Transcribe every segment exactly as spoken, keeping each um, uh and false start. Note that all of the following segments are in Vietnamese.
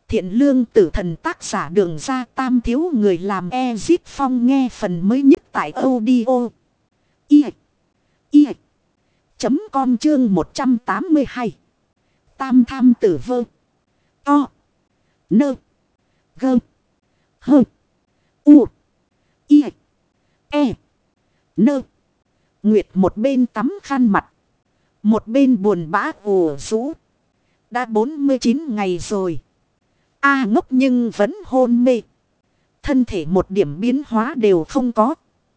Thiện lương tử thần tác giả Đường Ra Tam thiếu người làm Ezip Phong nghe phần mới nhất tại audio. I. I. Chấm com chương một trăm tám mươi hai. Tam tham tử vơ. To. Nơ. Gơ. Hơ. U. I. E. Nơ. Nguyệt một bên tắm khăn mặt. Một bên buồn bã ủ rũ. Đã bốn mươi chín ngày rồi. A ngốc nhưng vẫn hôn mê. Thân thể một điểm biến hóa đều không có.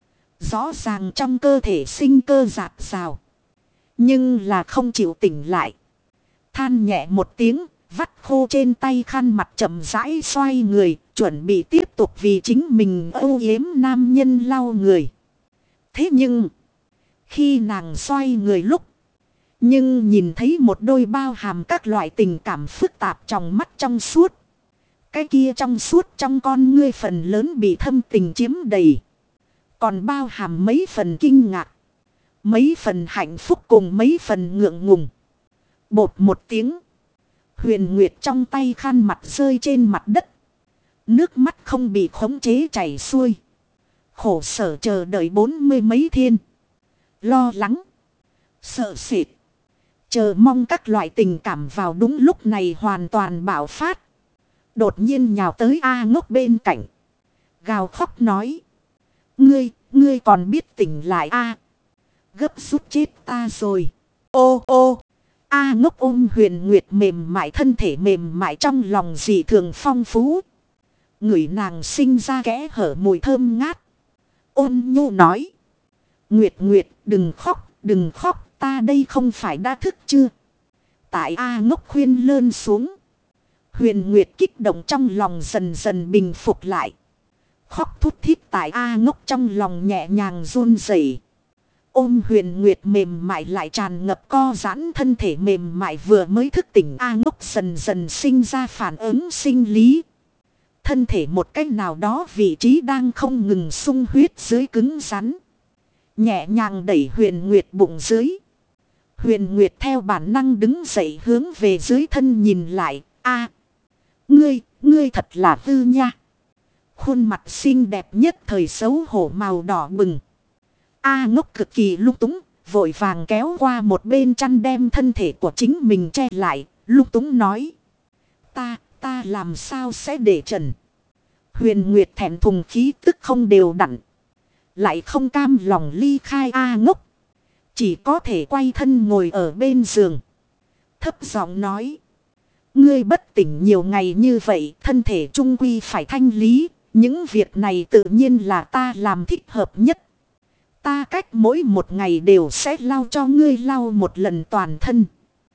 Rõ ràng trong cơ thể sinh cơ dạt rào. Nhưng là không chịu tỉnh lại. Than nhẹ một tiếng, vắt khô trên tay khăn mặt chậm rãi xoay người, chuẩn bị tiếp tục vì chính mình âu yếm nam nhân lau người. Thế nhưng, khi nàng xoay người lúc, nhưng nhìn thấy một đôi bao hàm các loại tình cảm phức tạp trong mắt trong suốt. Cái kia trong suốt trong con ngươi phần lớn bị thâm tình chiếm đầy. Còn bao hàm mấy phần kinh ngạc. Mấy phần hạnh phúc cùng mấy phần ngượng ngùng. Bột một tiếng. Huyền Nguyệt trong tay khăn mặt rơi trên mặt đất. Nước mắt không bị khống chế chảy xuôi. Khổ sở chờ đợi bốn mươi mấy thiên. Lo lắng. Sợ sệt. Chờ mong các loại tình cảm vào đúng lúc này hoàn toàn bạo phát. Đột nhiên nhào tới A ngốc bên cạnh. Gào khóc nói. Ngươi, ngươi còn biết tỉnh lại A. Gấp rút chết ta rồi. Ô ô. A ngốc ôm Huyền Nguyệt mềm mại thân thể mềm mại trong lòng dị thường phong phú. Ngửi nàng sinh ra kẽ hở mùi thơm ngát. Ôn nhu nói. Nguyệt Nguyệt đừng khóc, đừng khóc, ta đây không phải đã thức chưa? Tại A ngốc khuyên lơn xuống. Huyền Nguyệt kích động trong lòng dần dần bình phục lại. Khóc thút thít tại A ngốc trong lòng nhẹ nhàng run rẩy. Ôm Huyền Nguyệt mềm mại lại tràn ngập co giãn thân thể mềm mại vừa mới thức tỉnh A ngốc dần dần sinh ra phản ứng sinh lý. Thân thể một cách nào đó vị trí đang không ngừng sung huyết dưới cứng rắn. Nhẹ nhàng đẩy Huyền Nguyệt bụng dưới. Huyền Nguyệt theo bản năng đứng dậy hướng về dưới thân nhìn lại. A, ngươi, ngươi thật là hư nha. Khuôn mặt xinh đẹp nhất thời xấu hổ màu đỏ bừng. A ngốc cực kỳ lung túng, vội vàng kéo qua một bên chăn đem thân thể của chính mình che lại, lung túng nói. Ta, ta làm sao sẽ để trần. Huyền Nguyệt thẹn thùng khí tức không đều đặn. Lại không cam lòng ly khai A ngốc. Chỉ có thể quay thân ngồi ở bên giường. Thấp giọng nói. Ngươi bất tỉnh nhiều ngày như vậy, thân thể trung quy phải thanh lý. Những việc này tự nhiên là ta làm thích hợp nhất. Ta cách mỗi một ngày đều sẽ lau cho ngươi lau một lần toàn thân.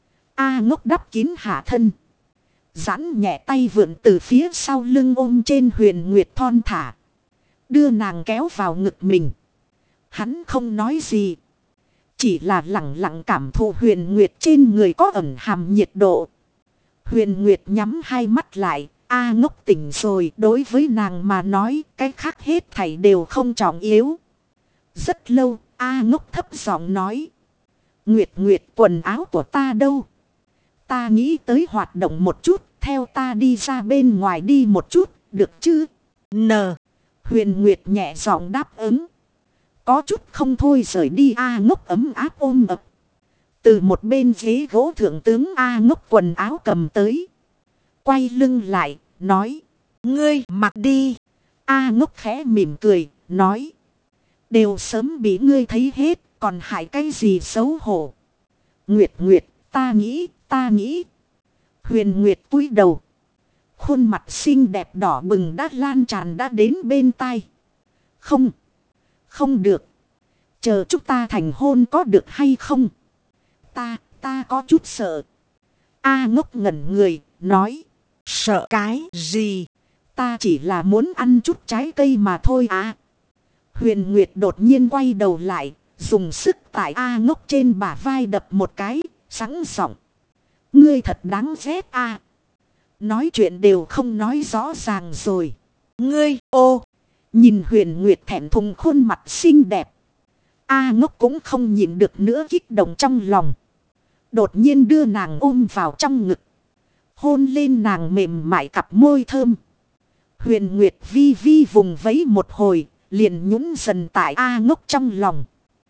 A ngốc đắp kín hạ thân. Giãn nhẹ tay vượn từ phía sau lưng ôm trên Huyền Nguyệt thon thả. Đưa nàng kéo vào ngực mình. Hắn không nói gì. Chỉ là lặng lặng cảm thụ Huyền Nguyệt trên người có ẩn hàm nhiệt độ. Huyền Nguyệt nhắm hai mắt lại. A ngốc tỉnh rồi, đối với nàng mà nói cái khác hết thảy đều không trọng yếu. Rất lâu, A ngốc thấp giọng nói. Nguyệt Nguyệt quần áo của ta đâu? Ta nghĩ tới hoạt động một chút, theo ta đi ra bên ngoài đi một chút, được chứ? N. Huyền Nguyệt nhẹ giọng đáp ứng. Có chút không thôi rời đi A ngốc ấm áp ôm ập. Từ một bên ghế gỗ thượng tướng A ngốc quần áo cầm tới. Quay lưng lại, nói. Ngươi mặc đi. A ngốc khẽ mỉm cười, nói. Đều sớm bị ngươi thấy hết, còn hại cái gì xấu hổ. Nguyệt Nguyệt, ta nghĩ, ta nghĩ. Huyền Nguyệt cúi đầu. Khuôn mặt xinh đẹp đỏ bừng đã lan tràn đã đến bên tai. Không, không được. Chờ chúng ta thành hôn có được hay không? Ta, ta có chút sợ. A ngốc ngẩn người, nói. Sợ cái gì? Ta chỉ là muốn ăn chút trái cây mà thôi à. Huyền Nguyệt đột nhiên quay đầu lại, dùng sức tại A ngốc trên bả vai đập một cái, sẵn giọng. Ngươi thật đáng ghét a. Nói chuyện đều không nói rõ ràng rồi. Ngươi, ô. Nhìn Huyền Nguyệt thẹn thùng khuôn mặt xinh đẹp. A ngốc cũng không nhịn được nữa kích động trong lòng. Đột nhiên đưa nàng ôm vào trong ngực. Hôn lên nàng mềm mại cặp môi thơm. Huyền Nguyệt vi vi vùng vẫy một hồi, liền nhún dần tại A Ngốc trong lòng.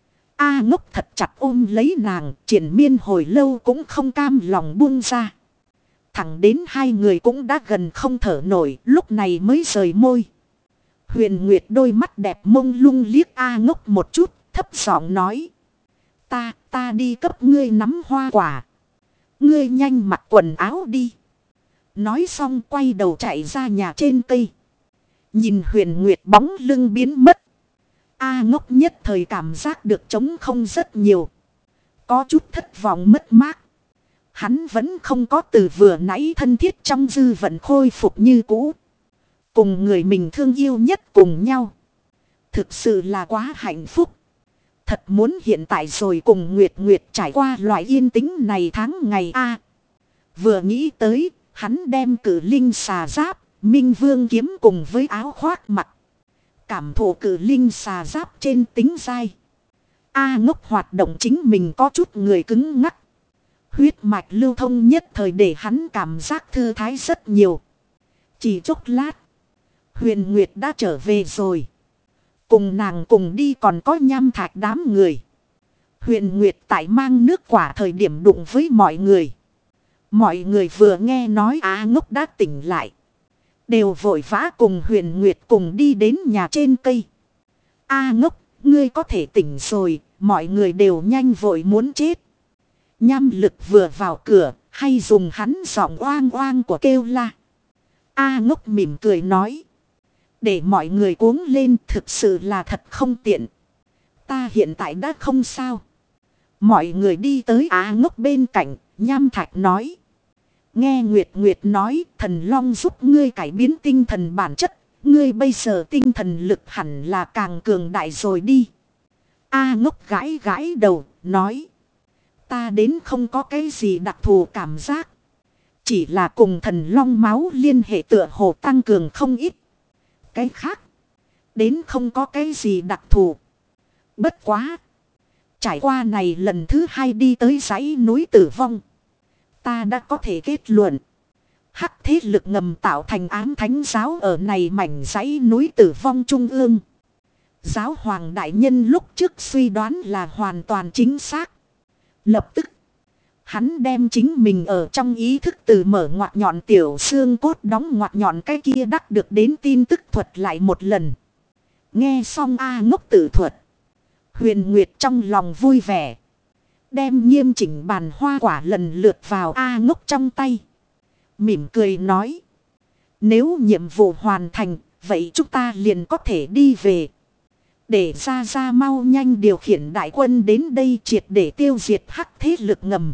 A Ngốc thật chặt ôm lấy nàng, triển miên hồi lâu cũng không cam lòng buông ra. Thẳng đến hai người cũng đã gần không thở nổi, lúc này mới rời môi. Huyền Nguyệt đôi mắt đẹp mông lung liếc A Ngốc một chút, thấp giọng nói. Ta, ta đi cấp ngươi nắm hoa quả. Ngươi nhanh mặc quần áo đi. Nói xong quay đầu chạy ra nhà trên cây. Nhìn Huyền Nguyệt bóng lưng biến mất. A Ngốc nhất thời cảm giác được trống không rất nhiều. Có chút thất vọng mất mát. Hắn vẫn không có từ vừa nãy thân thiết trong dư vận khôi phục như cũ. Cùng người mình thương yêu nhất cùng nhau. Thực sự là quá hạnh phúc. Thật muốn hiện tại rồi cùng Nguyệt Nguyệt trải qua loại yên tĩnh này tháng ngày A. Vừa nghĩ tới, hắn đem cử linh xà giáp, minh vương kiếm cùng với áo khoác mặc. Cảm thụ cử linh xà giáp trên tính dai. A Ngốc hoạt động chính mình có chút người cứng ngắc. Huyết mạch lưu thông nhất thời để hắn cảm giác thư thái rất nhiều. Chỉ chốc lát. Huyền Nguyệt đã trở về rồi. Cùng nàng cùng đi còn có Nham Thạch đám người. Huyền Nguyệt tại mang nước quả thời điểm đụng với mọi người. Mọi người vừa nghe nói A Ngốc đã tỉnh lại. Đều vội vã cùng Huyền Nguyệt cùng đi đến nhà trên cây. A Ngốc, ngươi có thể tỉnh rồi, mọi người đều nhanh vội muốn chết. Nham Lực vừa vào cửa, hay dùng hắn giọng oang oang của kêu la. A Ngốc mỉm cười nói. Để mọi người cuống lên thực sự là thật không tiện. Ta hiện tại đã không sao. Mọi người đi tới A Ngốc bên cạnh, Nham Thạch nói. Nghe Nguyệt Nguyệt nói thần long giúp ngươi cải biến tinh thần bản chất. Ngươi bây giờ tinh thần lực hẳn là càng cường đại rồi đi. A Ngốc gãi gãi đầu, nói. Ta đến không có cái gì đặc thù cảm giác. Chỉ là cùng thần long máu liên hệ tựa hồ tăng cường không ít. Cái khác. Đến không có cái gì đặc thù. Bất quá. Trải qua này lần thứ hai đi tới dãy núi tử vong. Ta đã có thể kết luận. Hắc thế lực ngầm tạo thành ám thánh giáo ở này mảnh dãy núi tử vong trung ương. Giáo hoàng đại nhân lúc trước suy đoán là hoàn toàn chính xác. Lập tức. Hắn đem chính mình ở trong ý thức từ mở ngoặt nhọn tiểu xương cốt đóng ngoặt nhọn cái kia đắc được đến tin tức thuật lại một lần. Nghe xong A Ngốc tự thuật. Huyền Nguyệt trong lòng vui vẻ. Đem nghiêm chỉnh bàn hoa quả lần lượt vào A Ngốc trong tay. Mỉm cười nói. Nếu nhiệm vụ hoàn thành, vậy chúng ta liền có thể đi về. Để ra ra mau nhanh điều khiển đại quân đến đây triệt để tiêu diệt hắc thế lực ngầm.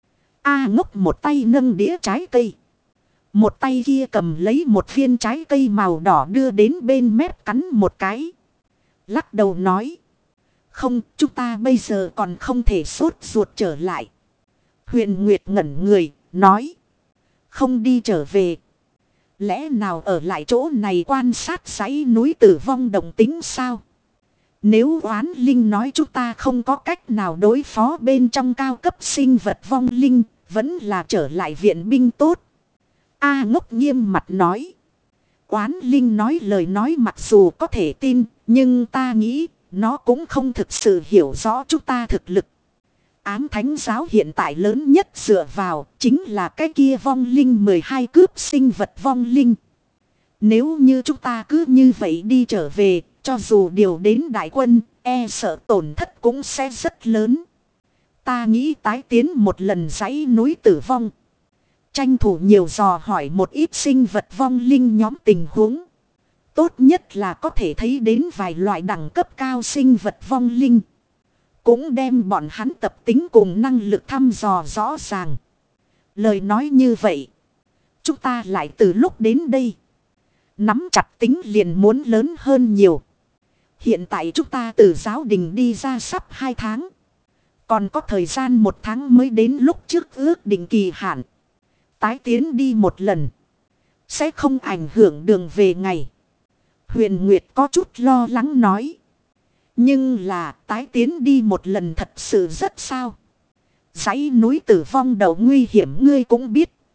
A Ngốc một tay nâng đĩa trái cây. Một tay kia cầm lấy một viên trái cây màu đỏ đưa đến bên mép cắn một cái. Lắc đầu nói. Không, chúng ta bây giờ còn không thể sốt ruột trở lại. Huyền Nguyệt ngẩn người, nói. Không đi trở về. Lẽ nào ở lại chỗ này quan sát dãy núi tử vong đồng tính sao? Nếu oán linh nói chúng ta không có cách nào đối phó bên trong cao cấp sinh vật vong linh, vẫn là trở lại viện binh tốt. A Ngốc nghiêm mặt nói. Oán linh nói lời nói mặc dù có thể tin, nhưng ta nghĩ nó cũng không thực sự hiểu rõ chúng ta thực lực. Ám thánh giáo hiện tại lớn nhất dựa vào chính là cái kia vong linh mười hai cướp sinh vật vong linh. Nếu như chúng ta cứ như vậy đi trở về, cho dù điều đến đại quân, e sợ tổn thất cũng sẽ rất lớn. Ta nghĩ tái tiến một lần dãy núi tử vong. Tranh thủ nhiều dò hỏi một ít sinh vật vong linh nhóm tình huống. Tốt nhất là có thể thấy đến vài loại đẳng cấp cao sinh vật vong linh. Cũng đem bọn hắn tập tính cùng năng lực thăm dò rõ ràng. Lời nói như vậy. Chúng ta lại từ lúc đến đây. Nắm chặt tính liền muốn lớn hơn nhiều. Hiện tại chúng ta từ giáo đình đi ra sắp hai tháng. Còn có thời gian một tháng mới đến lúc trước ước định kỳ hạn. Tái tiến đi một lần. Sẽ không ảnh hưởng đường về ngày. Huyền Nguyệt có chút lo lắng nói. Nhưng là tái tiến đi một lần thật sự rất sao. Dãy núi tử vong đầu nguy hiểm ngươi cũng biết.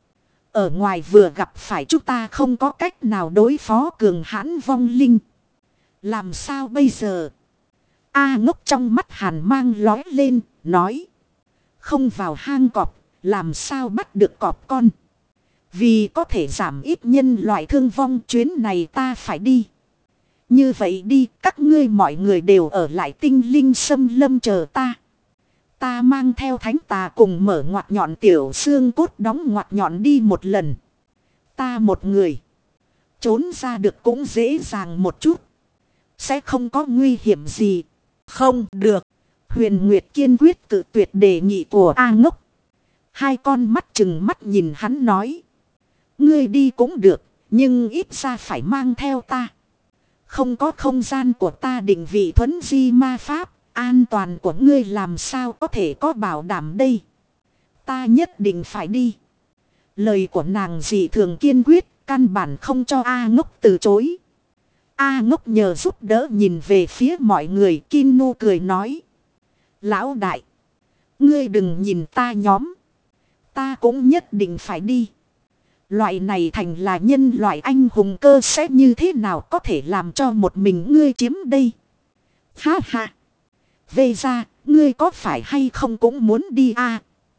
Ở ngoài vừa gặp phải chúng ta không có cách nào đối phó cường hãn vong linh. Làm sao bây giờ? A Ngốc trong mắt hàn mang lói lên, nói. Không vào hang cọp, làm sao bắt được cọp con? Vì có thể giảm ít nhân loại thương vong, chuyến này ta phải đi. Như vậy đi, các ngươi mọi người đều ở lại tinh linh xâm lâm chờ ta. Ta mang theo thánh tà cùng mở ngoặt nhọn tiểu xương cốt đóng ngoặt nhọn đi một lần. Ta một người. Trốn ra được cũng dễ dàng một chút. Sẽ không có nguy hiểm gì. Không được. Huyền Nguyệt kiên quyết cự tuyệt đề nghị của A Ngốc. Hai con mắt chừng mắt nhìn hắn nói. Ngươi đi cũng được, nhưng ít ra phải mang theo ta. Không có không gian của ta định vị thuấn di ma pháp, an toàn của ngươi làm sao có thể có bảo đảm đây. Ta nhất định phải đi. Lời của nàng dị thường kiên quyết, căn bản không cho A Ngốc từ chối. A Ngốc nhờ giúp đỡ nhìn về phía mọi người, Kinu cười nói. Lão đại, ngươi đừng nhìn ta nhóm. Ta cũng nhất định phải đi. Loại này thành là nhân loại anh hùng cơ sẽ như thế nào có thể làm cho một mình ngươi chiếm đây. Ha ha. Về ra, ngươi có phải hay không cũng muốn đi à?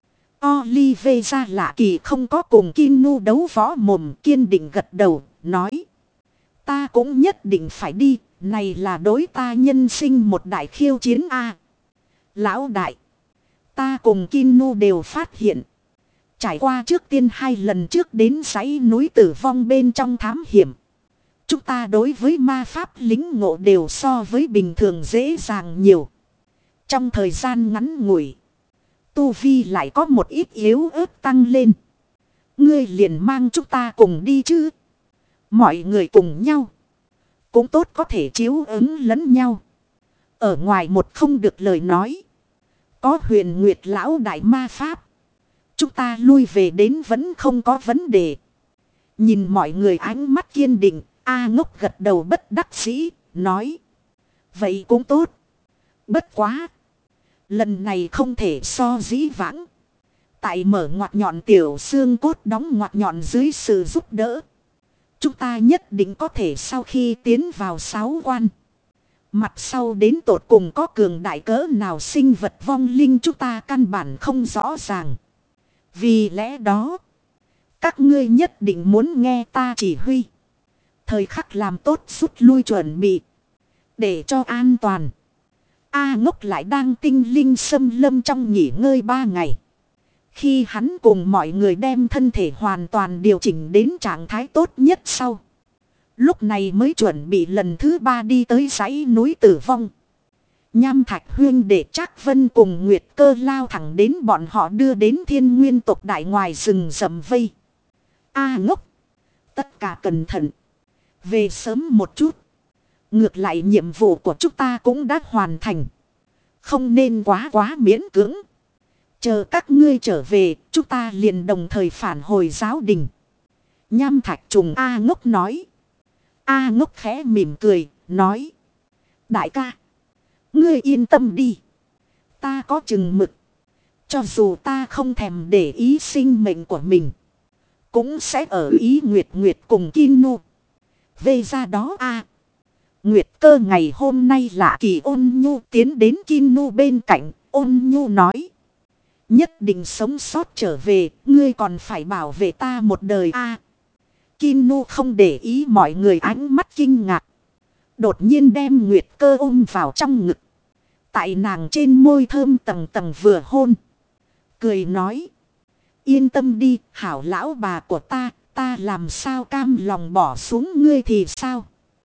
Olive ra lạ kỳ không có cùng Kinu đấu võ mồm, kiên định gật đầu, nói. Ta cũng nhất định phải đi, này là đối ta nhân sinh một đại khiêu chiến a. À, lão đại, ta cùng Kinu đều phát hiện. Trải qua trước tiên hai lần trước đến dãy núi tử vong bên trong thám hiểm. Chúng ta đối với ma pháp lính ngộ đều so với bình thường dễ dàng nhiều. Trong thời gian ngắn ngủi, tu vi lại có một ít yếu ớt tăng lên. Ngươi liền mang chúng ta cùng đi chứ. Mọi người cùng nhau. Cũng tốt có thể chiếu ứng lẫn nhau. Ở ngoài một không được lời nói. Có Huyền Nguyệt lão đại ma pháp. Chúng ta lui về đến vẫn không có vấn đề. Nhìn mọi người ánh mắt kiên định. A Ngốc gật đầu bất đắc dĩ. Nói. Vậy cũng tốt. Bất quá. Lần này không thể so dĩ vãng. Tại mở ngoặt nhọn tiểu xương cốt đóng ngoặt nhọn dưới sự giúp đỡ. Chúng ta nhất định có thể sau khi tiến vào sáu quan. Mặt sau đến tột cùng có cường đại cỡ nào sinh vật vong linh chúng ta căn bản không rõ ràng. Vì lẽ đó, các ngươi nhất định muốn nghe ta chỉ huy. Thời khắc làm tốt rút lui chuẩn bị. Để cho an toàn. A Ngốc lại đang tinh linh xâm lâm trong nghỉ ngơi ba ngày. Khi hắn cùng mọi người đem thân thể hoàn toàn điều chỉnh đến trạng thái tốt nhất sau. Lúc này mới chuẩn bị lần thứ ba đi tới dãy núi tử vong. Nham Thạch Huyên để Trác Vân cùng Nguyệt Cơ lao thẳng đến bọn họ đưa đến Thiên Nguyên tộc đại ngoài rừng rậm vây. A Ngốc. Tất cả cẩn thận. Về sớm một chút. Ngược lại nhiệm vụ của chúng ta cũng đã hoàn thành. Không nên quá quá miễn cưỡng. Chờ các ngươi trở về, chúng ta liền đồng thời phản hồi giáo đình. Nham Thạch Trùng A Ngốc nói. A Ngốc khẽ mỉm cười, nói. Đại ca, ngươi yên tâm đi. Ta có chừng mực. Cho dù ta không thèm để ý sinh mệnh của mình. Cũng sẽ ở ý Nguyệt Nguyệt cùng Kinu. Về ra đó a Nguyệt Cơ ngày hôm nay lạ kỳ ôn nhu tiến đến Kinu bên cạnh, ôn nhu nói. Nhất định sống sót trở về, ngươi còn phải bảo vệ ta một đời a à, Kinu không để ý mọi người ánh mắt kinh ngạc. Đột nhiên đem Nguyệt Cơ ôm vào trong ngực. Tại nàng trên môi thơm tầng tầng vừa hôn. Cười nói. Yên tâm đi, hảo lão bà của ta, ta làm sao cam lòng bỏ xuống ngươi thì sao?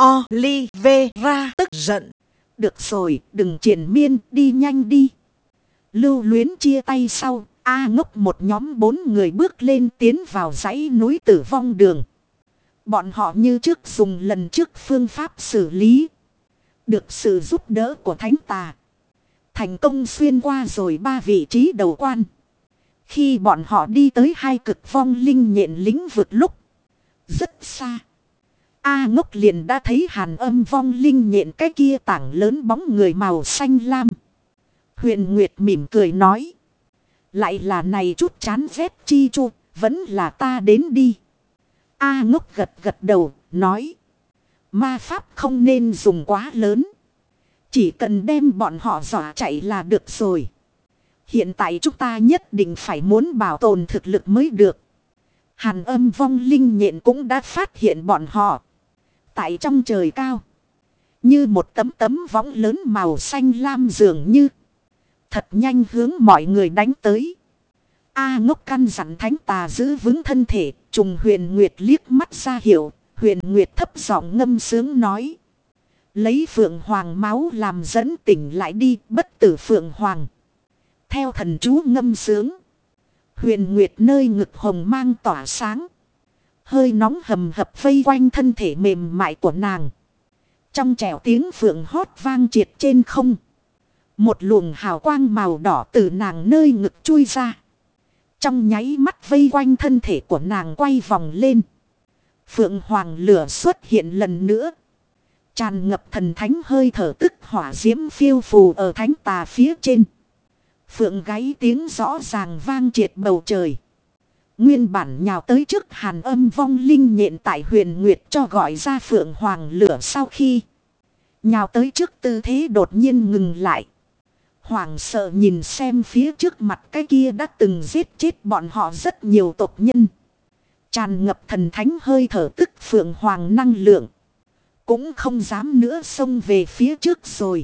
Olivera tức giận. Được rồi, đừng triển miên, đi nhanh đi. Lưu Luyến chia tay sau, A Ngốc một nhóm bốn người bước lên tiến vào dãy núi tử vong đường. Bọn họ như trước dùng lần trước phương pháp xử lý. Được sự giúp đỡ của Thánh Tà. Thành công xuyên qua rồi ba vị trí đầu quan. Khi bọn họ đi tới hai cực vong linh nhện lĩnh vực lúc. Rất xa. A Ngốc liền đã thấy hàn âm vong linh nhện cái kia tảng lớn bóng người màu xanh lam. Huyền Nguyệt mỉm cười nói. Lại là này chút chán ghét chi chu, vẫn là ta đến đi. A Ngốc gật gật đầu, nói. Ma pháp không nên dùng quá lớn. Chỉ cần đem bọn họ dọa chạy là được rồi. Hiện tại chúng ta nhất định phải muốn bảo tồn thực lực mới được. Hàn Âm vong linh nhện cũng đã phát hiện bọn họ. Tại trong trời cao. Như một tấm tấm võng lớn màu xanh lam dường như. Thật nhanh hướng mọi người đánh tới. A Ngốc căn dặn thánh tà giữ vững thân thể. Trùng Huyền Nguyệt liếc mắt ra hiệu. Huyền Nguyệt thấp giọng ngâm sướng nói. Lấy Phượng Hoàng máu làm dẫn tỉnh lại đi, bất tử Phượng Hoàng. Theo thần chú ngâm sướng. Huyền Nguyệt nơi ngực hồng mang tỏa sáng. Hơi nóng hầm hập vây quanh thân thể mềm mại của nàng. Trong trẻo tiếng phượng hót vang triệt trên không. Một luồng hào quang màu đỏ từ nàng nơi ngực chui ra. Trong nháy mắt vây quanh thân thể của nàng quay vòng lên. Phượng Hoàng lửa xuất hiện lần nữa. Tràn ngập thần thánh hơi thở tức hỏa diễm phiêu phù ở thánh tà phía trên. Phượng gáy tiếng rõ ràng vang triệt bầu trời. Nguyên bản nhào tới trước Hàn Âm vong linh nhện tại Huyền Nguyệt cho gọi ra Phượng Hoàng lửa sau khi. Nhào tới trước tư thế đột nhiên ngừng lại. Hoàng sợ nhìn xem phía trước mặt cái kia đã từng giết chết bọn họ rất nhiều tộc nhân. Tràn ngập thần thánh hơi thở tức Phượng Hoàng năng lượng. Cũng không dám nữa xông về phía trước rồi.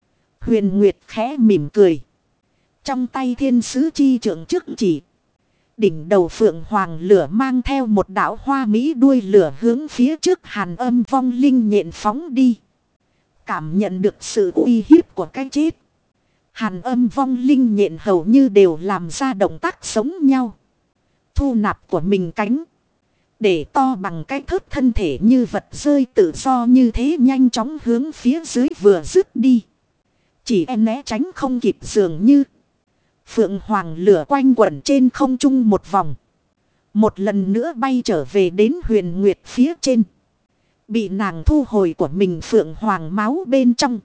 Huyền Nguyệt khẽ mỉm cười. Trong tay thiên sứ chi trượng trước chỉ. Đỉnh đầu Phượng Hoàng lửa mang theo một đạo hoa mỹ đuôi lửa hướng phía trước Hàn Âm vong linh nhện phóng đi. Cảm nhận được sự uy hiếp của cái chết. Hàn Âm vong linh nhện hầu như đều làm ra động tác giống nhau. Thu nạp của mình cánh. Để to bằng cái thớt thân thể như vật rơi tự do như thế nhanh chóng hướng phía dưới vừa dứt đi. Chỉ em né tránh không kịp dường như. Phượng Hoàng lửa quanh quẩn trên không trung một vòng. Một lần nữa bay trở về đến Huyền Nguyệt phía trên. Bị nàng thu hồi của mình Phượng Hoàng máu bên trong.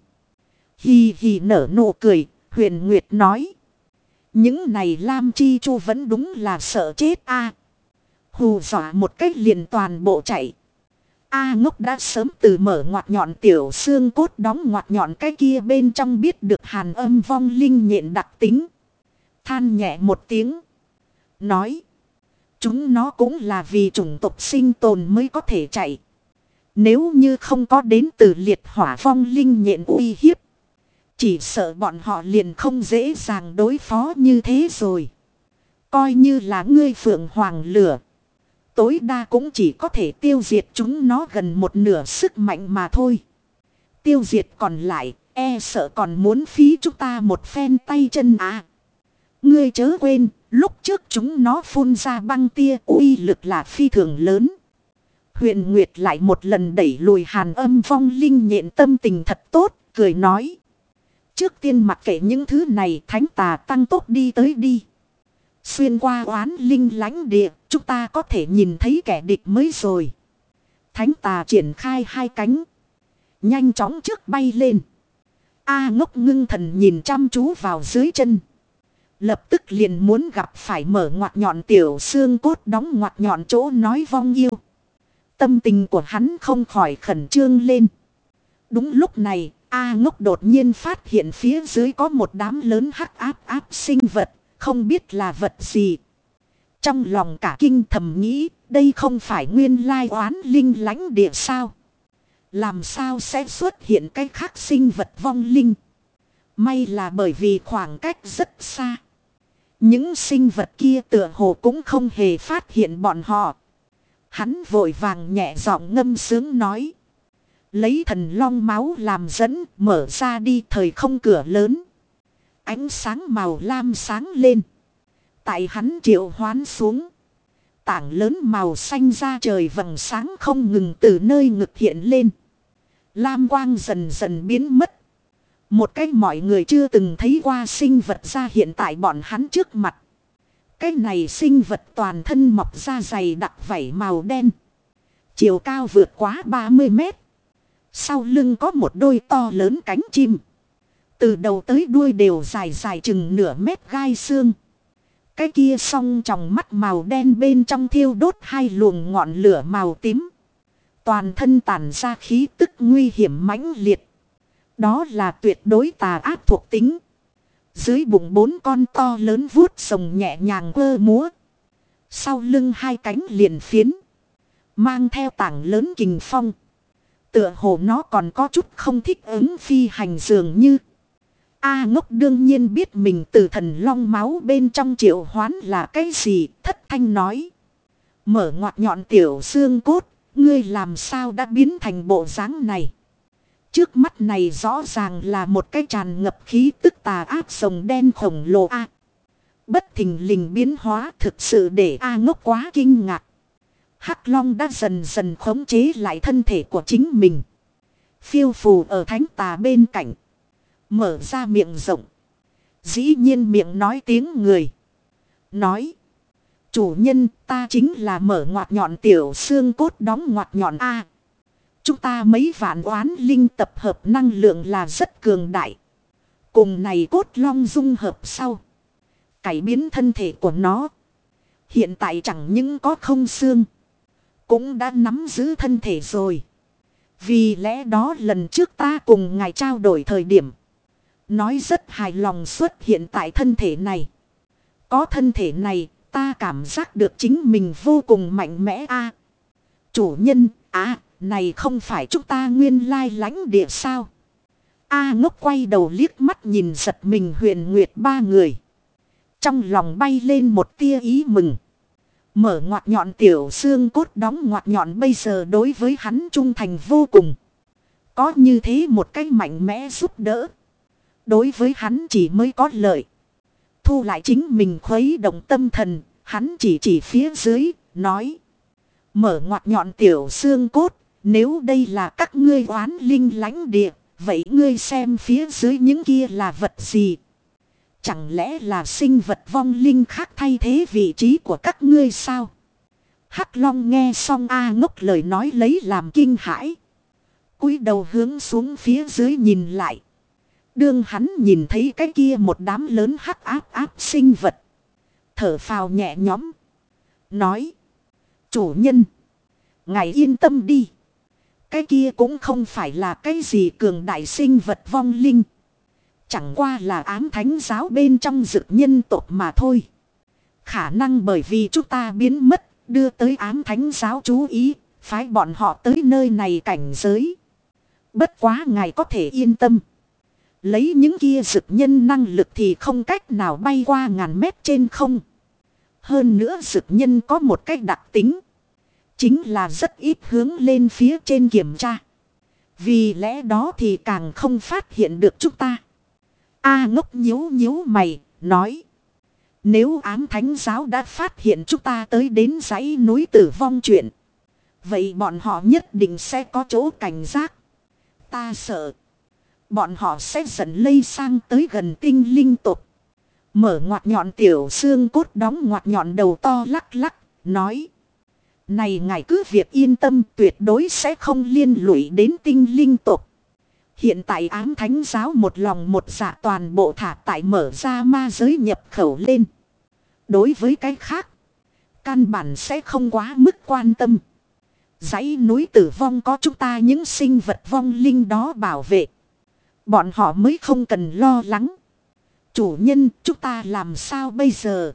Hì hì nở nụ cười, Huyền Nguyệt nói. Những này Lam Chi Chu vẫn đúng là sợ chết a. Hù dọa một cách liền toàn bộ chạy. A Ngốc đã sớm từ mở ngoặt nhọn tiểu xương cốt đóng ngoặt nhọn cái kia bên trong biết được Hàn Âm vong linh nhện đặc tính. Than nhẹ một tiếng. Nói. Chúng nó cũng là vì chủng tộc sinh tồn mới có thể chạy. Nếu như không có đến từ liệt hỏa vong linh nhện uy hiếp. Chỉ sợ bọn họ liền không dễ dàng đối phó như thế rồi. Coi như là ngươi Phượng Hoàng lửa. Tối đa cũng chỉ có thể tiêu diệt chúng nó gần một nửa sức mạnh mà thôi. Tiêu diệt còn lại, e sợ còn muốn phí chúng ta một phen tay chân à. Ngươi chớ quên, lúc trước chúng nó phun ra băng tia uy lực là phi thường lớn. Huyền Nguyệt lại một lần đẩy lùi Hàn Âm vong linh nhện tâm tình thật tốt, cười nói. Trước tiên mặc kệ những thứ này thánh tà tăng tốc đi tới đi. Xuyên qua oán linh lãnh địa, chúng ta có thể nhìn thấy kẻ địch mới rồi. Thánh tà triển khai hai cánh. Nhanh chóng trước bay lên. A Ngốc ngưng thần nhìn chăm chú vào dưới chân. Lập tức liền muốn gặp phải mở ngoặt nhọn tiểu xương cốt đóng ngoặt nhọn chỗ nói vong yêu. Tâm tình của hắn không khỏi khẩn trương lên. Đúng lúc này, A Ngốc đột nhiên phát hiện phía dưới có một đám lớn hắc áp áp sinh vật. Không biết là vật gì. Trong lòng cả kinh thầm nghĩ. Đây không phải nguyên lai oán linh lãnh địa sao. Làm sao sẽ xuất hiện cái khác sinh vật vong linh. May là bởi vì khoảng cách rất xa. Những sinh vật kia tựa hồ cũng không hề phát hiện bọn họ. Hắn vội vàng nhẹ giọng ngâm sướng nói. Lấy thần long máu làm dẫn mở ra đi thời không cửa lớn. Ánh sáng màu lam sáng lên. Tại hắn triệu hoán xuống. Tảng lớn màu xanh ra trời vầng sáng không ngừng từ nơi ngực hiện lên. Lam quang dần dần biến mất. Một cái mọi người chưa từng thấy qua sinh vật ra hiện tại bọn hắn trước mặt. Cái này sinh vật toàn thân mọc ra dày đặc vảy màu đen. Chiều cao vượt quá ba mươi mét. Sau lưng có một đôi to lớn cánh chim. Từ đầu tới đuôi đều dài dài chừng nửa mét gai xương. Cái kia song trong mắt màu đen bên trong thiêu đốt hai luồng ngọn lửa màu tím. Toàn thân tản ra khí tức nguy hiểm mãnh liệt. Đó là tuyệt đối tà ác thuộc tính. Dưới bụng bốn con to lớn vuốt rồng nhẹ nhàng quơ múa. Sau lưng hai cánh liền phiến. Mang theo tảng lớn kình phong. Tựa hồ nó còn có chút không thích ứng phi hành dường như. A Ngốc đương nhiên biết mình từ thần long máu bên trong triệu hoán là cái gì, thất thanh nói. Mở ngoặt nhọn tiểu xương cốt, ngươi làm sao đã biến thành bộ dáng này. Trước mắt này rõ ràng là một cái tràn ngập khí tức tà ác rồng đen khổng lồ A. Bất thình lình biến hóa thực sự để A Ngốc quá kinh ngạc. Hắc Long đã dần dần khống chế lại thân thể của chính mình. Phiêu phù ở thánh tà bên cạnh. Mở ra miệng rộng. Dĩ nhiên miệng nói tiếng người. Nói. Chủ nhân ta chính là mở ngoặt nhọn tiểu xương cốt đóng ngoặt nhọn A. Chúng ta mấy vạn oán linh tập hợp năng lượng là rất cường đại. Cùng này cốt long dung hợp sau. Cải biến thân thể của nó. Hiện tại chẳng những có không xương. Cũng đã nắm giữ thân thể rồi. Vì lẽ đó lần trước ta cùng ngài trao đổi thời điểm. Nói rất hài lòng xuất hiện tại thân thể này. Có thân thể này ta cảm giác được chính mình vô cùng mạnh mẽ a. Chủ nhân à này không phải chúng ta nguyên lai lãnh địa sao. A Ngốc quay đầu liếc mắt nhìn giật mình Huyền Nguyệt ba người. Trong lòng bay lên một tia ý mừng. Mở ngoặt nhọn tiểu xương cốt đóng ngoặt nhọn bây giờ đối với hắn trung thành vô cùng. Có như thế một cái mạnh mẽ giúp đỡ. Đối với hắn chỉ mới có lợi. Thu lại chính mình khuấy động tâm thần. Hắn chỉ chỉ phía dưới. Nói. Mở ngoặt nhọn tiểu xương cốt. Nếu đây là các ngươi oán linh lãnh địa. Vậy ngươi xem phía dưới những kia là vật gì? Chẳng lẽ là sinh vật vong linh khác thay thế vị trí của các ngươi sao? Hắc Long nghe xong A Ngốc lời nói lấy làm kinh hãi. Cúi đầu hướng xuống phía dưới nhìn lại. Đương hắn nhìn thấy cái kia một đám lớn hắc áp áp sinh vật. Thở phào nhẹ nhõm. Nói. Chủ nhân. Ngài yên tâm đi. Cái kia cũng không phải là cái gì cường đại sinh vật vong linh. Chẳng qua là ám thánh giáo bên trong dực nhân tộc mà thôi. Khả năng bởi vì chúng ta biến mất, đưa tới ám thánh giáo chú ý, phái bọn họ tới nơi này cảnh giới. Bất quá ngài có thể yên tâm. Lấy những kia dực nhân năng lực thì không cách nào bay qua ngàn mét trên không. Hơn nữa dực nhân có một cách đặc tính. Chính là rất ít hướng lên phía trên kiểm tra. Vì lẽ đó thì càng không phát hiện được chúng ta. A Ngốc nhíu nhíu mày, nói. Nếu ám thánh giáo đã phát hiện chúng ta tới đến dãy núi tử vong chuyện. Vậy bọn họ nhất định sẽ có chỗ cảnh giác. Ta sợ. Bọn họ sẽ dần lây sang tới gần tinh linh tộc. Mở ngoặt nhọn tiểu xương cốt đóng ngoặt nhọn đầu to lắc lắc, nói. Này ngài cứ việc yên tâm tuyệt đối sẽ không liên lụy đến tinh linh tộc. Hiện tại ám thánh giáo một lòng một dạ toàn bộ thả tại mở ra ma giới nhập khẩu lên. Đối với cái khác, căn bản sẽ không quá mức quan tâm. Dãy núi tử vong có chúng ta những sinh vật vong linh đó bảo vệ. Bọn họ mới không cần lo lắng. Chủ nhân, chúng ta làm sao bây giờ?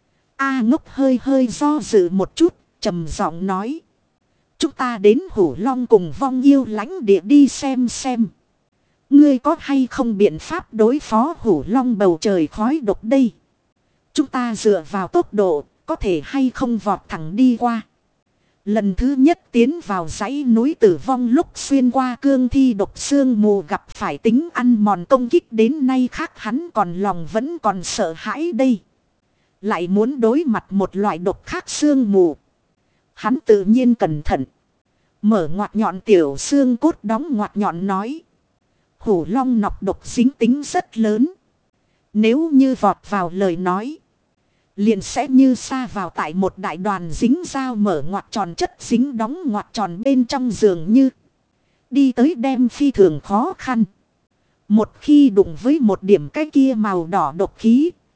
A Ngốc hơi hơi do dự một chút, trầm giọng nói. Chúng ta đến Hủ Long cùng vong yêu lãnh địa đi xem xem. Ngươi có hay không biện pháp đối phó Hủ Long bầu trời khói độc đây? Chúng ta dựa vào tốc độ, có thể hay không vọt thẳng đi qua. Lần thứ nhất tiến vào dãy núi tử vong lúc xuyên qua cương thi độc xương mù gặp phải tính ăn mòn công kích đến nay khác hắn còn lòng vẫn còn sợ hãi đây. Lại muốn đối mặt một loại độc khác xương mù. Hắn tự nhiên cẩn thận. Mở ngoặt nhọn tiểu xương cốt đóng ngoặt nhọn nói. Hủ Long nọc độc dính tính rất lớn. Nếu như vọt vào lời nói. Liền sẽ như sa vào tại một đại đoàn dính dao mở ngoặt tròn chất dính đóng ngoặt tròn bên trong giường như. Đi tới đem phi thường khó khăn. Một khi đụng với một điểm cái kia màu đỏ độc khí.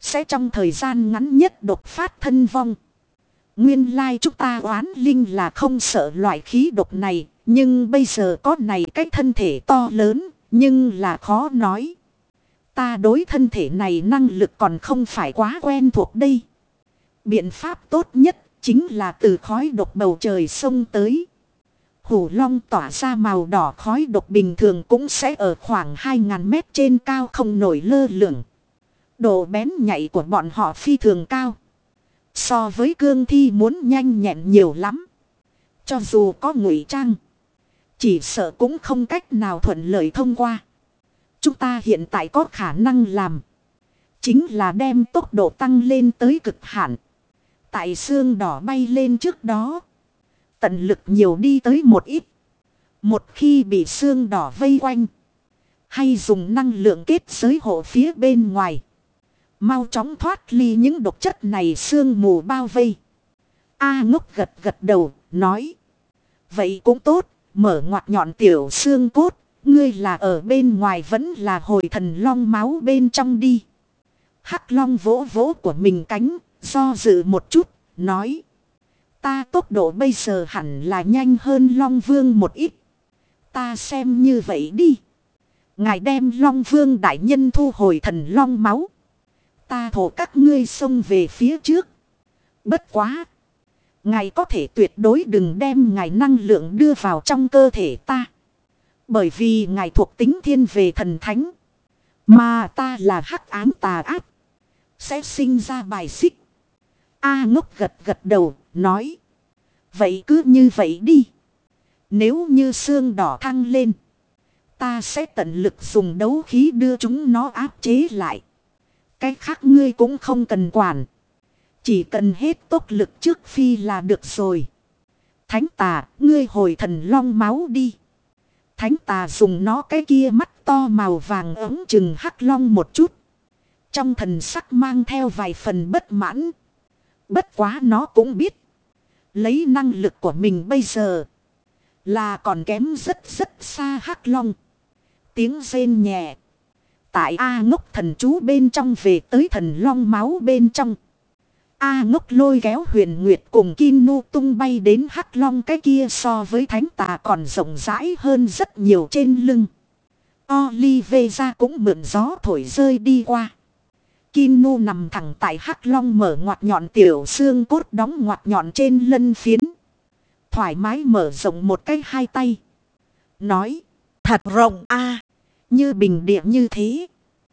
sẽ trong thời gian ngắn nhất độc phát thân vong. Nguyên lai chúng ta oán linh là không sợ loại khí độc này. Nhưng bây giờ có này cái thân thể to lớn. Nhưng là khó nói. Ta đối thân thể này năng lực còn không phải quá quen thuộc đây. Biện pháp tốt nhất chính là từ khói độc bầu trời xông tới. Hủ long tỏa ra màu đỏ khói độc bình thường cũng sẽ ở khoảng hai nghìn mét trên cao không nổi lơ lửng. Độ bén nhạy của bọn họ phi thường cao. So với cương thi muốn nhanh nhẹn nhiều lắm. Cho dù có ngụy trang, chỉ sợ cũng không cách nào thuận lợi thông qua. Chúng ta hiện tại có khả năng làm, chính là đem tốc độ tăng lên tới cực hạn. Tại xương đỏ bay lên trước đó, tận lực nhiều đi tới một ít. Một khi bị xương đỏ vây quanh, hay dùng năng lượng kết giới hộ phía bên ngoài. Mau chóng thoát ly những độc chất này sương mù bao vây. A Ngốc gật gật đầu, nói. Vậy cũng tốt, mở ngoặt nhọn tiểu xương cốt. Ngươi là ở bên ngoài vẫn là hồi thần long máu bên trong đi. Hắc long vỗ vỗ của mình cánh, do dự một chút, nói. Ta tốc độ bây giờ hẳn là nhanh hơn long vương một ít. Ta xem như vậy đi. Ngài đem long vương đại nhân thu hồi thần long máu. Ta thổ các ngươi xông về phía trước. Bất quá. Ngài có thể tuyệt đối đừng đem ngài năng lượng đưa vào trong cơ thể ta. Bởi vì ngài thuộc tính thiên về thần thánh. Mà ta là hắc ám tà ác. Sẽ sinh ra bài xích. A Ngốc gật gật đầu, nói. Vậy cứ như vậy đi. Nếu như xương đỏ thăng lên, ta sẽ tận lực dùng đấu khí đưa chúng nó áp chế lại. Cái khác ngươi cũng không cần quản. Chỉ cần hết tốc lực trước phi là được rồi. Thánh tà, ngươi hồi thần long máu đi. Thánh tà dùng nó cái kia mắt to màu vàng ống chừng hắc long một chút. Trong thần sắc mang theo vài phần bất mãn. Bất quá nó cũng biết. Lấy năng lực của mình bây giờ là còn kém rất rất xa hắc long. Tiếng rên nhẹ. Tại A Ngốc thần chú bên trong về tới thần long máu bên trong. A Ngốc lôi kéo Huyền Nguyệt cùng Kim Nu tung bay đến hắc long cái kia so với thánh tà còn rộng rãi hơn rất nhiều trên lưng. Olivera cũng mượn gió thổi rơi đi qua. Kim Nu nằm thẳng tại hắc long mở ngoặt nhọn tiểu xương cốt đóng ngoặt nhọn trên lân phiến. Thoải mái mở rộng một cái hai tay. Nói. Thật rộng a, như bình địa như thế.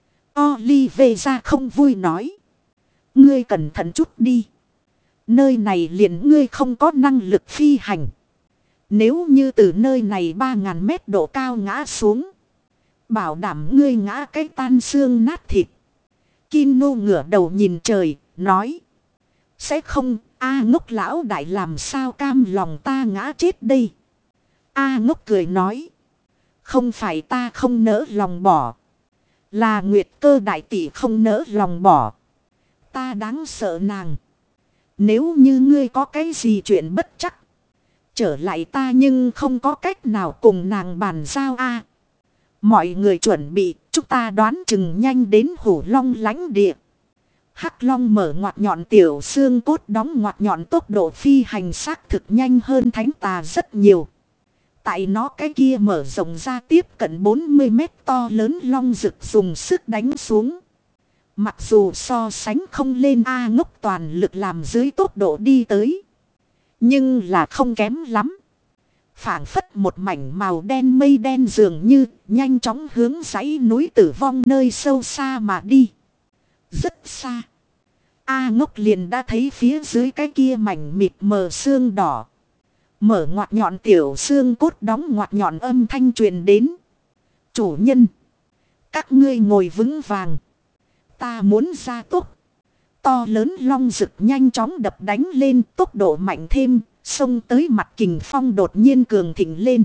Olivera không vui nói. Ngươi cẩn thận chút đi. Nơi này liền ngươi không có năng lực phi hành. Nếu như từ nơi này ba ngàn mét độ cao ngã xuống, bảo đảm ngươi ngã cái tan xương nát thịt. Kinu ngửa đầu nhìn trời, nói. Sẽ không, A Ngốc lão đại làm sao cam lòng ta ngã chết đây. A Ngốc cười nói. Không phải ta không nỡ lòng bỏ. Là Nguyệt Cơ đại tỷ không nỡ lòng bỏ. Ta đáng sợ nàng. Nếu như ngươi có cái gì chuyện bất chắc, trở lại ta nhưng không có cách nào cùng nàng bàn giao a. Mọi người chuẩn bị, chúng ta đoán chừng nhanh đến Hủ Long lãnh địa. Hắc Long mở ngoặt nhọn tiểu xương cốt đóng ngoặt nhọn tốc độ phi hành xác thực nhanh hơn thánh tà rất nhiều. Tại nó cái kia mở rộng ra tiếp cận bốn mươi mét to lớn long rực dùng sức đánh xuống. Mặc dù so sánh không lên A Ngốc toàn lực làm dưới tốc độ đi tới. Nhưng là không kém lắm. Phảng phất một mảnh màu đen mây đen dường như nhanh chóng hướng dãy núi tử vong nơi sâu xa mà đi. Rất xa. A Ngốc liền đã thấy phía dưới cái kia mảnh mịt mờ xương đỏ. Mở ngoặt nhọn tiểu xương cốt đóng ngoặt nhọn âm thanh truyền đến. Chủ nhân. Các ngươi ngồi vững vàng. Ta muốn ra tốc. To lớn long rực nhanh chóng đập đánh lên tốc độ mạnh thêm. Xông tới mặt kình phong đột nhiên cường thịnh lên.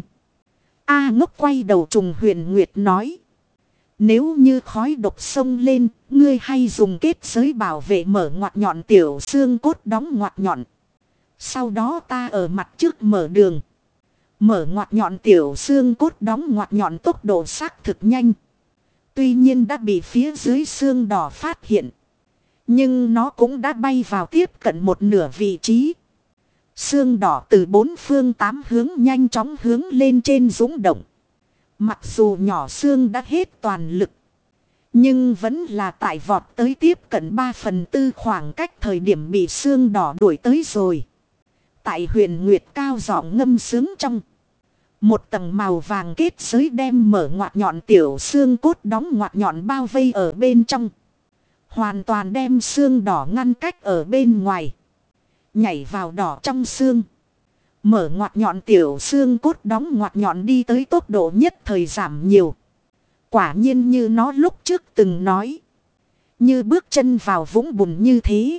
A Ngốc quay đầu trùng Huyền Nguyệt nói. Nếu như khói độc xông lên. Ngươi hay dùng kết giới bảo vệ mở ngoặt nhọn tiểu xương cốt đóng ngoặt nhọn. Sau đó ta ở mặt trước mở đường. Mở ngoặt nhọn tiểu xương cốt đóng ngoặt nhọn tốc độ xác thực nhanh. Tuy nhiên đã bị phía dưới xương đỏ phát hiện. Nhưng nó cũng đã bay vào tiếp cận một nửa vị trí. Xương đỏ từ bốn phương tám hướng nhanh chóng hướng lên trên dũng động. Mặc dù nhỏ xương đã hết toàn lực. Nhưng vẫn là tại vọt tới tiếp cận ba phần tư khoảng cách thời điểm bị xương đỏ đuổi tới rồi. Tại huyền nguyệt cao giọng ngâm sướng trong. Một tầng màu vàng kết giới đem mở ngoặt nhọn tiểu xương cốt đóng ngoặt nhọn bao vây ở bên trong. Hoàn toàn đem xương đỏ ngăn cách ở bên ngoài. Nhảy vào đỏ trong xương. Mở ngoặt nhọn tiểu xương cốt đóng ngoặt nhọn đi tới tốc độ nhất thời giảm nhiều. Quả nhiên như nó lúc trước từng nói. Như bước chân vào vũng bùn như thế.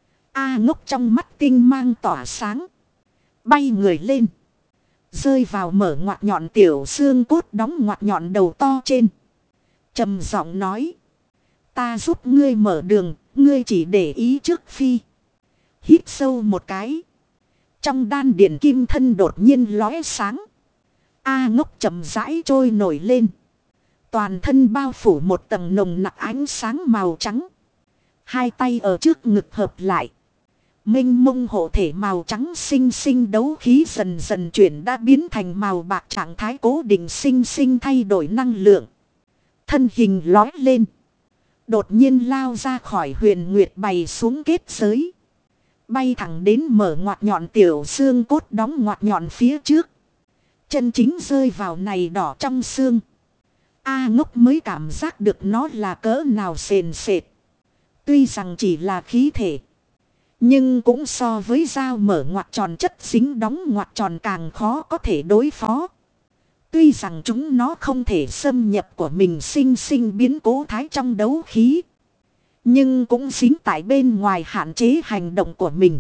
A ngốc trong mắt tinh mang tỏa sáng. Bay người lên. Rơi vào mở ngoặt nhọn tiểu xương cốt đóng ngoặt nhọn đầu to trên. Trầm giọng nói. Ta giúp ngươi mở đường. Ngươi chỉ để ý trước phi. Hít sâu một cái. Trong đan điền kim thân đột nhiên lóe sáng. A ngốc chậm rãi trôi nổi lên. Toàn thân bao phủ một tầng nồng nặc ánh sáng màu trắng. Hai tay ở trước ngực hợp lại. Minh mông hộ thể màu trắng sinh sinh đấu khí dần dần chuyển đã biến thành màu bạc trạng thái cố định sinh sinh thay đổi năng lượng. Thân hình lói lên. Đột nhiên lao ra khỏi huyền nguyệt bày xuống kết giới. Bay thẳng đến mở ngoặt nhọn tiểu xương cốt đóng ngoặt nhọn phía trước. Chân chính rơi vào này đỏ trong xương. A ngốc mới cảm giác được nó là cỡ nào sền sệt. Tuy rằng chỉ là khí thể. Nhưng cũng so với dao mở ngoặt tròn chất dính đóng ngoặt tròn càng khó có thể đối phó. Tuy rằng chúng nó không thể xâm nhập của mình sinh sinh biến cố thái trong đấu khí. Nhưng cũng dính tại bên ngoài hạn chế hành động của mình.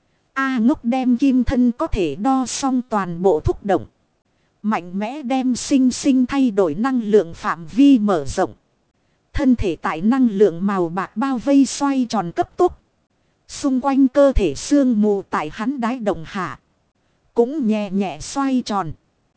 A ngốc đem kim thân có thể đo xong toàn bộ thúc động. Mạnh mẽ đem sinh sinh thay đổi năng lượng phạm vi mở rộng. Thân thể tại năng lượng màu bạc bao vây xoay tròn cấp tốc. Xung quanh cơ thể xương mù tại hắn đái động hạ. Cũng nhẹ nhẹ xoay tròn.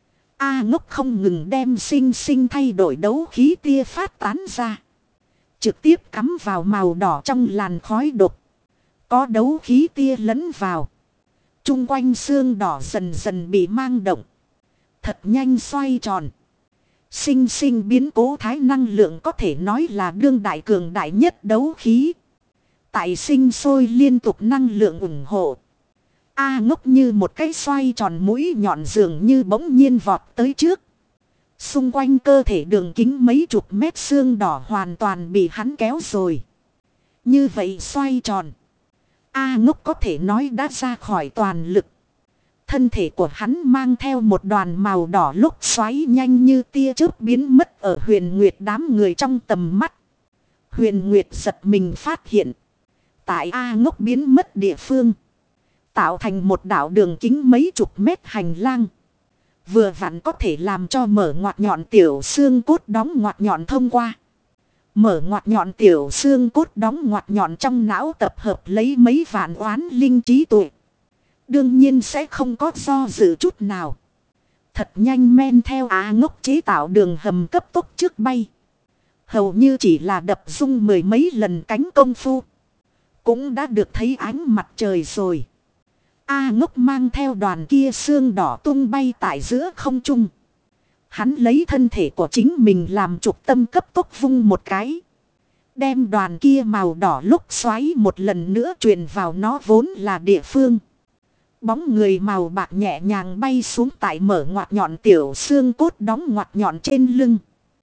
A ngốc không ngừng đem sinh sinh thay đổi đấu khí tia phát tán ra. Trực tiếp cắm vào màu đỏ trong làn khói độc. Có đấu khí tia lẫn vào. Trung quanh xương đỏ dần dần bị mang động. Thật nhanh xoay tròn. Sinh sinh biến cố thái năng lượng có thể nói là đương đại cường đại nhất đấu khí. Tại sinh sôi liên tục năng lượng ủng hộ. A ngốc như một cái xoay tròn mũi nhọn dường như bỗng nhiên vọt tới trước. Xung quanh cơ thể đường kính mấy chục mét xương đỏ hoàn toàn bị hắn kéo rồi. Như vậy xoay tròn. A ngốc có thể nói đã ra khỏi toàn lực. Thân thể của hắn mang theo một đoàn màu đỏ lúc xoáy nhanh như tia chớp biến mất ở huyền nguyệt đám người trong tầm mắt. Huyền nguyệt giật mình phát hiện. Tại A ngốc biến mất địa phương. Tạo thành một đảo đường kính mấy chục mét hành lang. Vừa vặn có thể làm cho mở ngoặt nhọn tiểu xương cốt đóng ngoặt nhọn thông qua. Mở ngoặt nhọn tiểu xương cốt đóng ngoặt nhọn trong não tập hợp lấy mấy vạn oán linh trí tuệ. Đương nhiên sẽ không có do dự chút nào. Thật nhanh men theo Á ngốc chế tạo đường hầm cấp tốc trước bay. Hầu như chỉ là đập rung mười mấy lần cánh công phu. Cũng đã được thấy ánh mặt trời rồi. A ngốc mang theo đoàn kia xương đỏ tung bay tại giữa không trung. Hắn lấy thân thể của chính mình làm trục tâm cấp tốc vung một cái. Đem đoàn kia màu đỏ lúc xoáy một lần nữa truyền vào nó vốn là địa phương. Bóng người màu bạc nhẹ nhàng bay xuống tại mở ngoặt nhọn tiểu xương cốt đóng ngoặt nhọn trên lưng.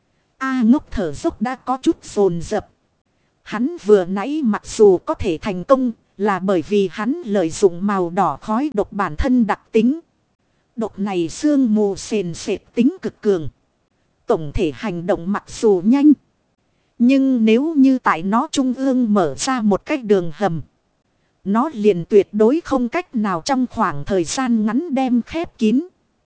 A ngốc thở dốc đã có chút dồn dập. Hắn vừa nãy mặc dù có thể thành công là bởi vì hắn lợi dụng màu đỏ khói độc bản thân đặc tính. Độc này sương mù sền sệt tính cực cường. Tổng thể hành động mặc dù nhanh. Nhưng nếu như tại nó trung ương mở ra một cái đường hầm. Nó liền tuyệt đối không cách nào trong khoảng thời gian ngắn đem khép kín.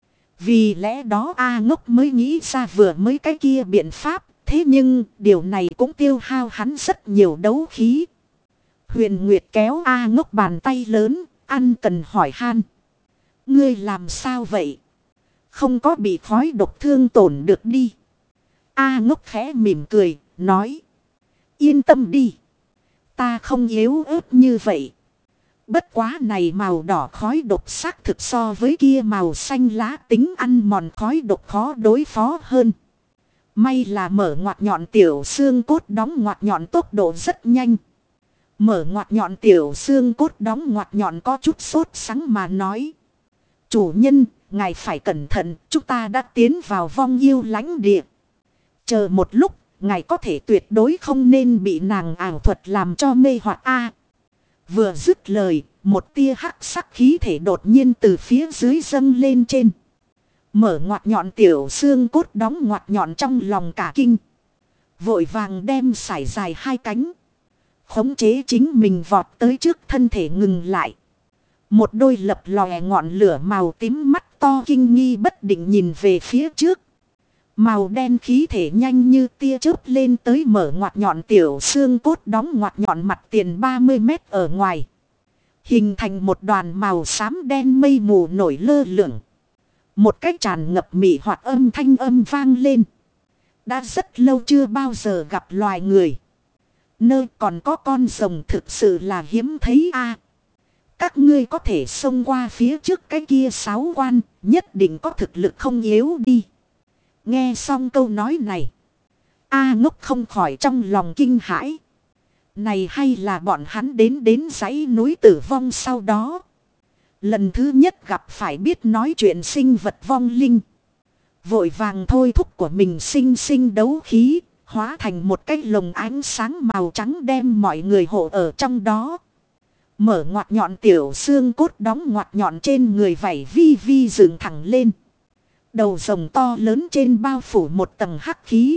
Vì lẽ đó A ngốc mới nghĩ ra vừa mới cái kia biện pháp. Thế nhưng điều này cũng tiêu hao hắn rất nhiều đấu khí. Huyền Nguyệt kéo A ngốc bàn tay lớn, ăn cần hỏi han. Ngươi làm sao vậy? Không có bị khói độc thương tổn được đi. A ngốc khẽ mỉm cười, nói. Yên tâm đi. Ta không yếu ớt như vậy. Bất quá này màu đỏ khói độc xác thực so với kia màu xanh lá tính ăn mòn khói độc khó đối phó hơn. May là mở ngoặt nhọn tiểu xương cốt đóng ngoặt nhọn tốc độ rất nhanh. Mở ngoặt nhọn tiểu xương cốt đóng ngoặt nhọn có chút sốt sắng mà nói. Chủ nhân, ngài phải cẩn thận, chúng ta đã tiến vào vong yêu lãnh địa. Chờ một lúc, ngài có thể tuyệt đối không nên bị nàng ảo thuật làm cho mê hoặc a. Vừa dứt lời, một tia hắc sắc khí thể đột nhiên từ phía dưới dâng lên trên. Mở ngoặt nhọn tiểu xương cốt đóng ngoặt nhọn trong lòng cả kinh. Vội vàng đem sải dài hai cánh. Khống chế chính mình vọt tới trước thân thể ngừng lại. Một đôi lập lòe ngọn lửa màu tím mắt to kinh nghi bất định nhìn về phía trước. Màu đen khí thể nhanh như tia chớp lên tới mở ngoặt nhọn tiểu xương cốt đóng ngoặt nhọn mặt tiền ba mươi mét ở ngoài. Hình thành một đoàn màu xám đen mây mù nổi lơ lửng. Một cách tràn ngập mị hoặc âm thanh âm vang lên. Đã rất lâu chưa bao giờ gặp loài người. Nơi còn có con rồng thực sự là hiếm thấy a. Các ngươi có thể xông qua phía trước cái kia sáu quan, nhất định có thực lực không yếu đi. Nghe xong câu nói này, A Ngốc không khỏi trong lòng kinh hãi. Này hay là bọn hắn đến đến dãy núi tử vong sau đó. Lần thứ nhất gặp phải biết nói chuyện sinh vật vong linh. Vội vàng thôi thúc của mình sinh sinh đấu khí, hóa thành một cái lồng ánh sáng màu trắng đem mọi người hộ ở trong đó. Mở ngoặt nhọn tiểu xương cốt đóng ngoặt nhọn trên người vảy vi vi dựng thẳng lên. Đầu rồng to lớn trên bao phủ một tầng hắc khí.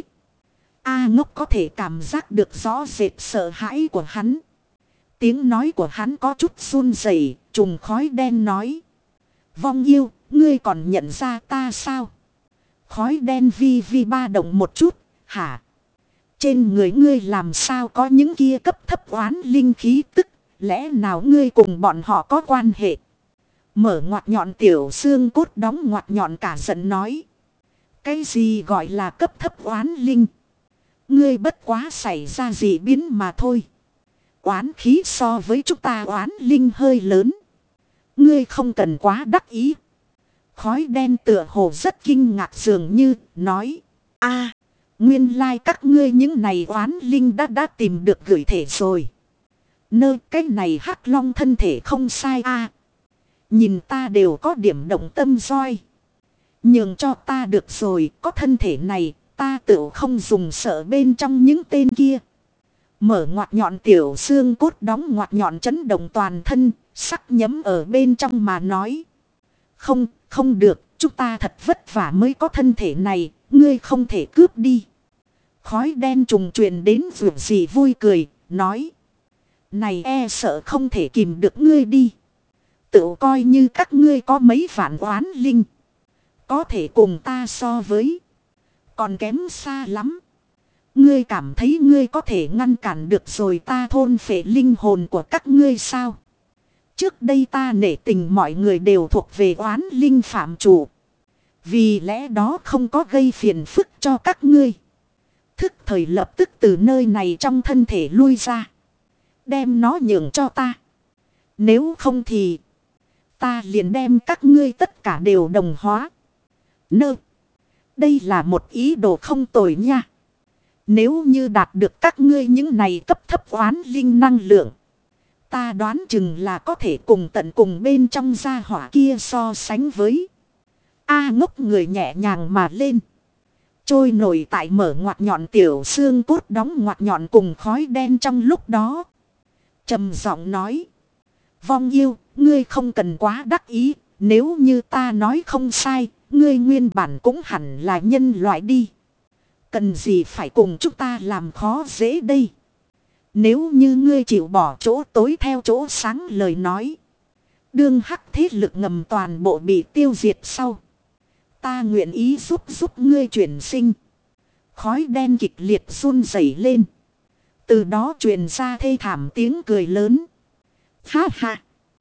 A Ngốc có thể cảm giác được rõ rệt sợ hãi của hắn. Tiếng nói của hắn có chút run rẩy, trùng khói đen nói. Vong yêu, ngươi còn nhận ra ta sao? Khói đen vi vi ba động một chút, hả? Trên người ngươi làm sao có những kia cấp thấp oán linh khí tức, lẽ nào ngươi cùng bọn họ có quan hệ? Mở ngoặt nhọn tiểu xương cốt đóng ngoặt nhọn cả giận nói. Cái gì gọi là cấp thấp oán linh? Ngươi bất quá xảy ra dị biến mà thôi. Oán khí so với chúng ta oán linh hơi lớn. Ngươi không cần quá đắc ý. Khói đen tựa hồ rất kinh ngạc dường như nói. A, nguyên lai like các ngươi những này oán linh đã đã tìm được gửi thể rồi. Nơi cái này hắc long thân thể không sai a. À, nhìn ta đều có điểm động tâm roi. Nhường cho ta được rồi, có thân thể này, ta tự không dùng sợ bên trong những tên kia. Mở ngoặt nhọn tiểu xương cốt đóng ngoặt nhọn chấn động toàn thân, sắc nhấm ở bên trong mà nói. Không, không được, chúng ta thật vất vả mới có thân thể này, ngươi không thể cướp đi. Khói đen trùng truyền đến vượt gì vui cười, nói. Này e sợ không thể kìm được ngươi đi. Tự coi như các ngươi có mấy vạn oán linh. Có thể cùng ta so với. Còn kém xa lắm. Ngươi cảm thấy ngươi có thể ngăn cản được rồi ta thôn phệ linh hồn của các ngươi sao? Trước đây ta nể tình mọi người đều thuộc về oán linh phạm chủ. Vì lẽ đó không có gây phiền phức cho các ngươi. Thức thời lập tức từ nơi này trong thân thể lui ra. Đem nó nhường cho ta. Nếu không thì ta liền đem các ngươi tất cả đều đồng hóa. Nơ. Đây là một ý đồ không tồi nha. Nếu như đạt được các ngươi những này cấp thấp oán linh năng lượng. Ta đoán chừng là có thể cùng tận cùng bên trong gia hỏa kia so sánh với. A Ngốc người nhẹ nhàng mà lên. Trôi nổi tại mở ngoặt nhọn tiểu xương cốt đóng ngoặt nhọn cùng khói đen trong lúc đó. Trầm giọng nói. Vong yêu, ngươi không cần quá đắc ý. Nếu như ta nói không sai, ngươi nguyên bản cũng hẳn là nhân loại đi. Cần gì phải cùng chúng ta làm khó dễ đây. Nếu như ngươi chịu bỏ chỗ tối theo chỗ sáng lời nói. Đương hắc thế lực ngầm toàn bộ bị tiêu diệt sau. Ta nguyện ý giúp giúp ngươi chuyển sinh. Khói đen kịch liệt run rẩy lên. Từ đó truyền ra thê thảm tiếng cười lớn. Ha ha.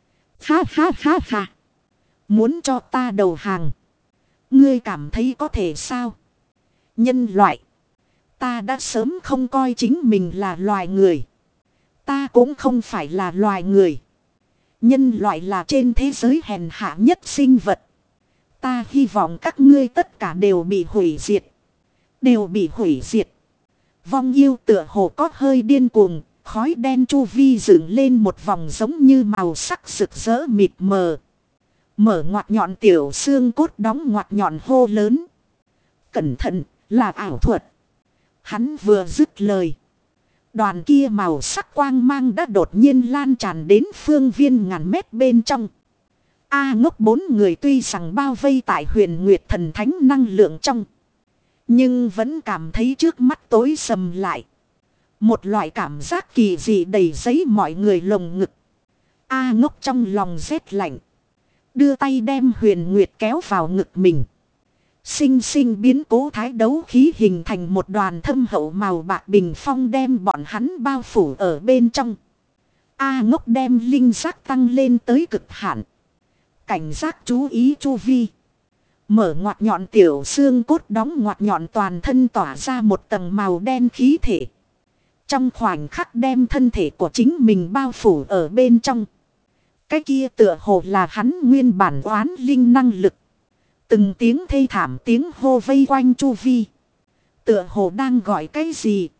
Ha ha ha ha. Muốn cho ta đầu hàng. Ngươi cảm thấy có thể sao? Nhân loại. Ta đã sớm không coi chính mình là loài người. Ta cũng không phải là loài người. Nhân loại là trên thế giới hèn hạ nhất sinh vật. Ta hy vọng các ngươi tất cả đều bị hủy diệt. Đều bị hủy diệt. Vong yêu tựa hồ có hơi điên cuồng. Khói đen chu vi dựng lên một vòng giống như màu sắc rực rỡ mịt mờ. Mở ngoặt nhọn tiểu xương cốt đóng ngoặt nhọn hô lớn. Cẩn thận, là ảo thuật. Hắn vừa dứt lời. Đoàn kia màu sắc quang mang đã đột nhiên lan tràn đến phương viên ngàn mét bên trong. A ngốc bốn người tuy rằng bao vây tại huyền nguyệt thần thánh năng lượng trong. Nhưng vẫn cảm thấy trước mắt tối sầm lại. Một loại cảm giác kỳ dị đầy giấy mọi người lồng ngực. A ngốc trong lòng rét lạnh. Đưa tay đem huyền nguyệt kéo vào ngực mình. Sinh sinh biến cố thái đấu khí hình thành một đoàn thâm hậu màu bạc bình phong đem bọn hắn bao phủ ở bên trong. A ngốc đem linh giác tăng lên tới cực hạn. Cảnh giác chú ý chu vi. Mở ngoặt nhọn tiểu xương cốt đóng ngoặt nhọn toàn thân tỏa ra một tầng màu đen khí thể. Trong khoảnh khắc đem thân thể của chính mình bao phủ ở bên trong. Cái kia tựa hồ là hắn nguyên bản oán linh năng lực. Từng tiếng thê thảm tiếng hô vây quanh chu vi. Tựa hồ đang gọi cái gì.